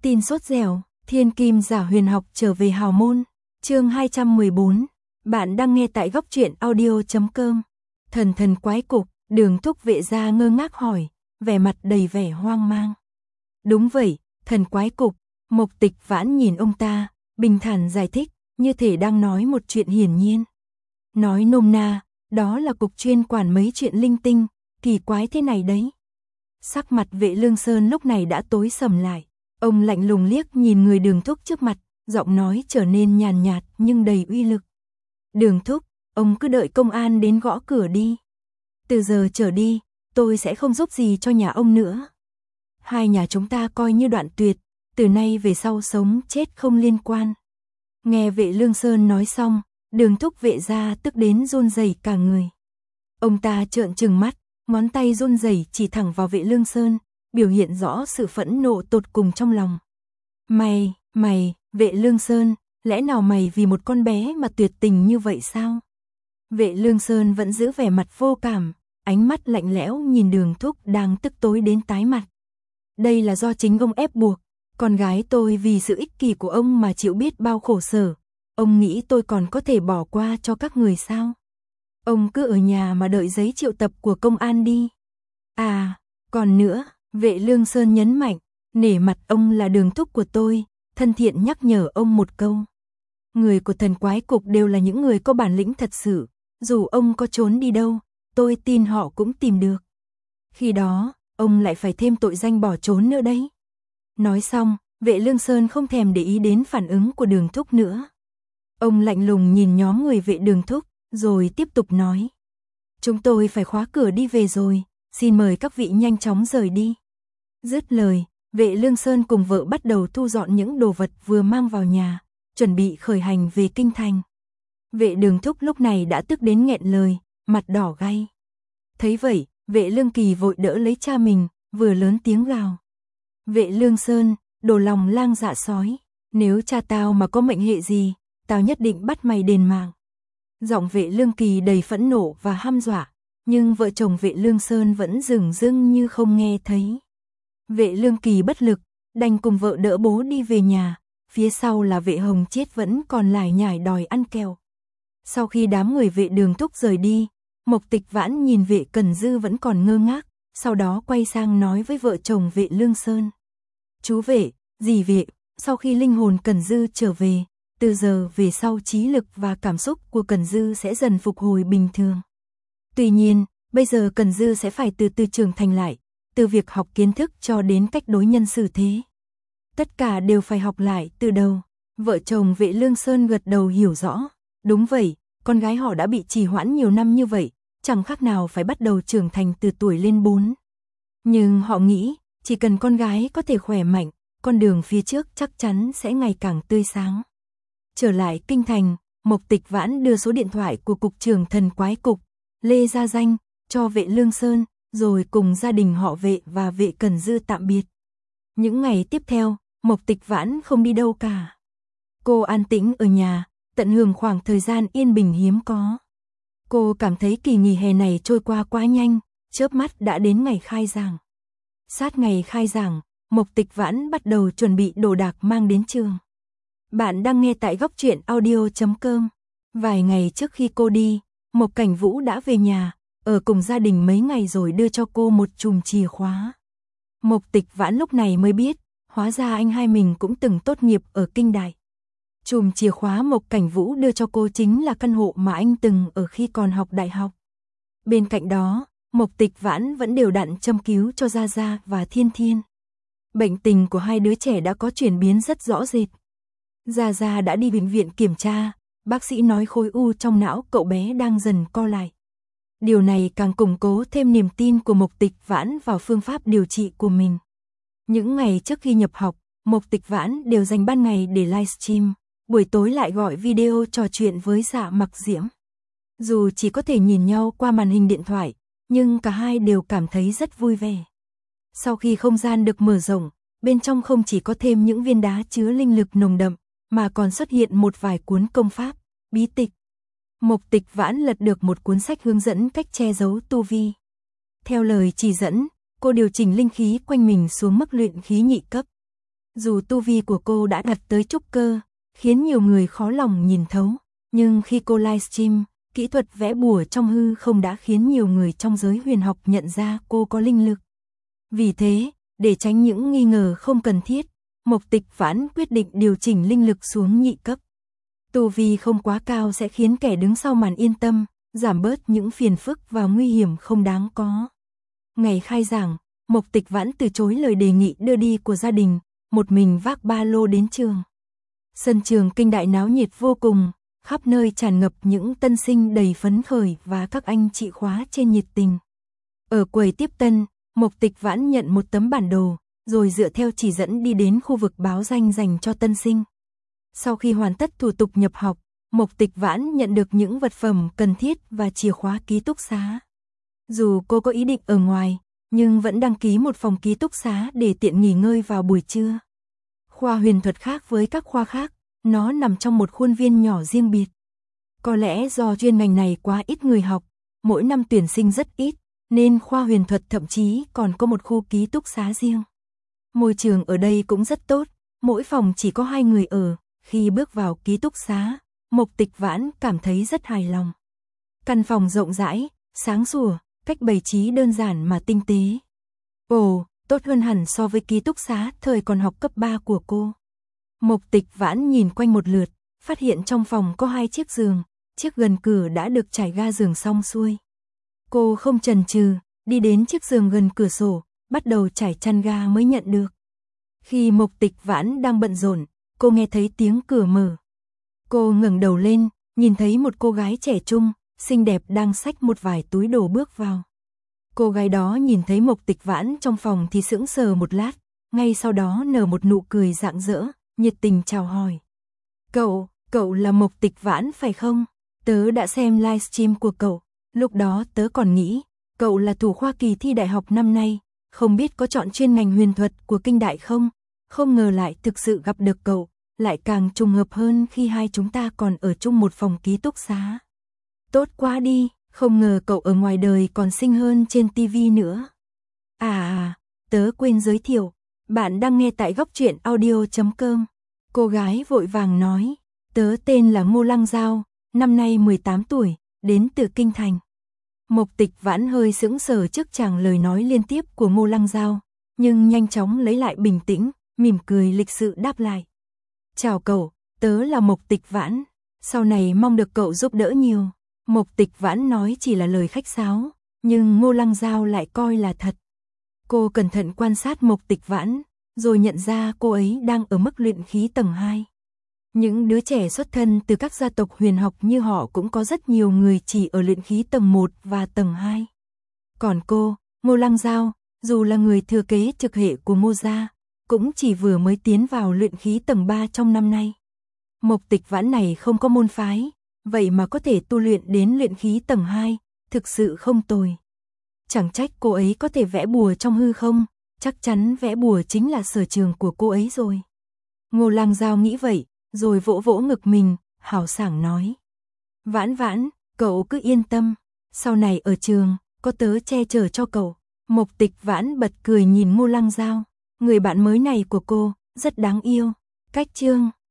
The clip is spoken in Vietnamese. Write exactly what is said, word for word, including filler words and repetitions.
Tin sốt dẻo, thiên kim giả huyền học trở về hào môn. Chương hai trăm mười bốn. Bạn đang nghe tại góc truyện audio chấm com. Thần thần quái cục, Đường Thúc Vệ gia ngơ ngác hỏi, vẻ mặt đầy vẻ hoang mang. Đúng vậy, thần quái cục. Mộc Tịch Vãn nhìn ông ta, bình thản giải thích, như thể đang nói một chuyện hiển nhiên. Nói nôm na, đó là cục chuyên quản mấy chuyện linh tinh, kỳ quái thế này đấy. Sắc mặt Vệ Lương Sơn lúc này đã tối sầm lại. Ông lạnh lùng liếc nhìn người Đường Thúc trước mặt, giọng nói trở nên nhàn nhạt nhưng đầy uy lực. Đường Thúc, ông cứ đợi công an đến gõ cửa đi. Từ giờ trở đi, tôi sẽ không giúp gì cho nhà ông nữa. Hai nhà chúng ta coi như đoạn tuyệt, từ nay về sau sống chết không liên quan. Nghe Vệ Lương Sơn nói xong, Đường Thúc Vệ gia tức đến run rẩy cả người. Ông ta trợn trừng mắt, ngón tay run rẩy chỉ thẳng vào Vệ Lương Sơn, biểu hiện rõ sự phẫn nộ tột cùng trong lòng. Mày, mày, Vệ Lương Sơn, lẽ nào mày vì một con bé mà tuyệt tình như vậy sao? Vệ Lương Sơn vẫn giữ vẻ mặt vô cảm, ánh mắt lạnh lẽo nhìn Đường Thúc đang tức tối đến tái mặt. Đây là do chính ông ép buộc, con gái tôi vì sự ích kỷ của ông mà chịu biết bao khổ sở. Ông nghĩ tôi còn có thể bỏ qua cho các người sao? Ông cứ ở nhà mà đợi giấy triệu tập của công an đi. À, còn nữa, Vệ Lương Sơn nhấn mạnh, nể mặt ông là Đường Thúc của tôi, thân thiện nhắc nhở ông một câu. Người của thần quái cục đều là những người có bản lĩnh thật sự, dù ông có trốn đi đâu, tôi tin họ cũng tìm được. Khi đó, ông lại phải thêm tội danh bỏ trốn nữa đấy. Nói xong, Vệ Lương Sơn không thèm để ý đến phản ứng của Đường Thúc nữa. Ông lạnh lùng nhìn nhóm người Vệ Đường Thúc, rồi tiếp tục nói. Chúng tôi phải khóa cửa đi về rồi, xin mời các vị nhanh chóng rời đi. Dứt lời, Vệ Lương Sơn cùng vợ bắt đầu thu dọn những đồ vật vừa mang vào nhà, chuẩn bị khởi hành về kinh thành. Vệ Đường Thúc lúc này đã tức đến nghẹn lời, mặt đỏ gay. Thấy vậy, Vệ Lương Kỳ vội đỡ lấy cha mình, vừa lớn tiếng gào. Vệ Lương Sơn, đồ lòng lang dạ sói, nếu cha tao mà có mệnh hệ gì, tao nhất định bắt mày đền mạng. Giọng Vệ Lương Kỳ đầy phẫn nộ và hăm dọa, nhưng vợ chồng Vệ Lương Sơn vẫn dửng dưng như không nghe thấy. Vệ Lương Kỳ bất lực, đành cùng vợ đỡ bố đi về nhà, phía sau là Vệ Hồng Chiết vẫn còn lải nhải đòi ăn kẹo. Sau khi đám người Vệ Đường Thúc rời đi, Mộc Tịch Vãn nhìn Vệ Cẩn Dư vẫn còn ngơ ngác, sau đó quay sang nói với vợ chồng Vệ Lương Sơn. Chú Vệ, dì Vệ, sau khi linh hồn Cẩn Dư trở về, từ giờ về sau trí lực và cảm xúc của Cẩn Dư sẽ dần phục hồi bình thường. Tuy nhiên, bây giờ Cẩn Dư sẽ phải từ từ trưởng thành lại, từ việc học kiến thức cho đến cách đối nhân xử thế. Tất cả đều phải học lại từ đầu. Vợ chồng Vệ Lương Sơn gật đầu hiểu rõ. Đúng vậy, con gái họ đã bị trì hoãn nhiều năm như vậy, chẳng khác nào phải bắt đầu trưởng thành từ tuổi lên bốn. Nhưng họ nghĩ, chỉ cần con gái có thể khỏe mạnh, con đường phía trước chắc chắn sẽ ngày càng tươi sáng. Trở lại kinh thành, Mộc Tịch Vãn đưa số điện thoại của cục trưởng thần quái cục, Lê Gia Danh, cho Vệ Lương Sơn, rồi cùng gia đình họ Vệ và Vệ Cẩn Dư tạm biệt. Những ngày tiếp theo, Mộc Tịch Vãn không đi đâu cả. Cô an tĩnh ở nhà, tận hưởng khoảng thời gian yên bình hiếm có. Cô cảm thấy kỳ nghỉ hè này trôi qua quá nhanh, chớp mắt đã đến ngày khai giảng. Sát ngày khai giảng, Mộc Tịch Vãn bắt đầu chuẩn bị đồ đạc mang đến trường. Bạn đang nghe tại góc truyện audio chấm com. Vài ngày trước khi cô đi, Mộc Cảnh Vũ đã về nhà, ở cùng gia đình mấy ngày rồi đưa cho cô một chùm chìa khóa. Mộc Tịch Vãn lúc này mới biết, hóa ra anh hai mình cũng từng tốt nghiệp ở Kinh Đại. Chùm chìa khóa Mộc Cảnh Vũ đưa cho cô chính là căn hộ mà anh từng ở khi còn học đại học. Bên cạnh đó, Mộc Tịch Vãn vẫn đều đặn châm cứu cho Gia Gia và Thiên Thiên. Bệnh tình của hai đứa trẻ đã có chuyển biến rất rõ rệt. Gia Gia đã đi bệnh viện kiểm tra, bác sĩ nói khối u trong não cậu bé đang dần co lại. Điều này càng củng cố thêm niềm tin của Mộc Tịch Vãn vào phương pháp điều trị của mình. Những ngày trước khi nhập học, Mộc Tịch Vãn đều dành ban ngày để livestream, buổi tối lại gọi video trò chuyện với Dạ Mặc Diễm. Dù chỉ có thể nhìn nhau qua màn hình điện thoại, nhưng cả hai đều cảm thấy rất vui vẻ. Sau khi không gian được mở rộng, bên trong không chỉ có thêm những viên đá chứa linh lực nồng đậm, mà còn xuất hiện một vài cuốn công pháp, bí tịch. Mộc Tịch Vãn lật được một cuốn sách hướng dẫn cách che giấu tu vi. Theo lời chỉ dẫn, cô điều chỉnh linh khí quanh mình xuống mức luyện khí nhị cấp. Dù tu vi của cô đã đạt tới trúc cơ, khiến nhiều người khó lòng nhìn thấu, nhưng khi cô livestream, kỹ thuật vẽ bùa trong hư không đã khiến nhiều người trong giới huyền học nhận ra cô có linh lực. Vì thế, để tránh những nghi ngờ không cần thiết, Mộc Tịch Vãn quyết định điều chỉnh linh lực xuống nhị cấp. Tu vi không quá cao sẽ khiến kẻ đứng sau màn yên tâm, giảm bớt những phiền phức và nguy hiểm không đáng có. Ngày khai giảng, Mộc Tịch Vãn từ chối lời đề nghị đưa đi của gia đình, một mình vác ba lô đến trường. Sân trường Kinh Đại náo nhiệt vô cùng, khắp nơi tràn ngập những tân sinh đầy phấn khởi và các anh chị khóa trên nhiệt tình. Ở quầy tiếp tân, Mộc Tịch Vãn nhận một tấm bản đồ, rồi dựa theo chỉ dẫn đi đến khu vực báo danh dành cho tân sinh. Sau khi hoàn tất thủ tục nhập học, Mộc Tịch Vãn nhận được những vật phẩm cần thiết và chìa khóa ký túc xá. Dù cô có ý định ở ngoài, nhưng vẫn đăng ký một phòng ký túc xá để tiện nghỉ ngơi vào buổi trưa. Khoa huyền thuật khác với các khoa khác, nó nằm trong một khuôn viên nhỏ riêng biệt. Có lẽ do chuyên ngành này quá ít người học, mỗi năm tuyển sinh rất ít, nên khoa huyền thuật thậm chí còn có một khu ký túc xá riêng. Môi trường ở đây cũng rất tốt, mỗi phòng chỉ có hai người ở. Khi bước vào ký túc xá, Mộc Tịch Vãn cảm thấy rất hài lòng. Căn phòng rộng rãi, sáng sủa, cách bày trí đơn giản mà tinh tế. Ồ, tốt hơn hẳn so với ký túc xá thời còn học cấp ba của cô. Mộc Tịch Vãn nhìn quanh một lượt, phát hiện trong phòng có hai chiếc giường, chiếc gần cửa đã được trải ga giường xong xuôi. Cô không chần chừ, đi đến chiếc giường gần cửa sổ, bắt đầu trải chăn ga mới nhận được. Khi Mộc Tịch Vãn đang bận rộn, cô nghe thấy tiếng cửa mở. Cô ngẩng đầu lên, nhìn thấy một cô gái trẻ trung, xinh đẹp đang xách một vài túi đồ bước vào. Cô gái đó nhìn thấy Mộc Tịch Vãn trong phòng thì sững sờ một lát, ngay sau đó nở một nụ cười rạng rỡ, nhiệt tình chào hỏi. Cậu, cậu là Mộc Tịch Vãn phải không? Tớ đã xem livestream của cậu, lúc đó tớ còn nghĩ, cậu là thủ khoa kỳ thi đại học năm nay, không biết có chọn chuyên ngành huyền thuật của Kinh Đại không? Không ngờ lại thực sự gặp được cậu, lại càng trùng hợp hơn khi hai chúng ta còn ở chung một phòng ký túc xá. Tốt quá đi, không ngờ cậu ở ngoài đời còn xinh hơn trên tivi nữa. À à, tớ quên giới thiệu, bạn đang nghe tại góc truyện audio chấm com. Cô gái vội vàng nói, tớ tên là Ngô Lăng Giao, năm nay mười tám tuổi, đến từ Kinh Thành. Mộc Tịch Vãn hơi sững sờ trước chàng lời nói liên tiếp của Ngô Lăng Giao, nhưng nhanh chóng lấy lại bình tĩnh, mỉm cười lịch sự đáp lại. Chào cậu, tớ là Mộc Tịch Vãn, sau này mong được cậu giúp đỡ nhiều. Mộc Tịch Vãn nói chỉ là lời khách sáo, nhưng Ngô Lăng Giao lại coi là thật. Cô cẩn thận quan sát Mộc Tịch Vãn, rồi nhận ra cô ấy đang ở mức luyện khí tầng hai. Những đứa trẻ xuất thân từ các gia tộc huyền học như họ cũng có rất nhiều người chỉ ở luyện khí tầng một và tầng hai. Còn cô, Ngô Lăng Giao, dù là người thừa kế trực hệ của Ngô gia, cũng chỉ vừa mới tiến vào luyện khí tầng ba trong năm nay. Mộc Tịch Vãn này không có môn phái, vậy mà có thể tu luyện đến luyện khí tầng hai, thực sự không tồi. Chẳng trách cô ấy có thể vẽ bùa trong hư không, chắc chắn vẽ bùa chính là sở trường của cô ấy rồi. Ngô Lăng Giao nghĩ vậy, rồi vỗ vỗ ngực mình, hào sảng nói. Vãn Vãn, cậu cứ yên tâm, sau này ở trường, có tớ che chở cho cậu. Mộc Tịch Vãn bật cười nhìn Ngô Lăng Giao, người bạn mới này của cô, rất đáng yêu. Cách chương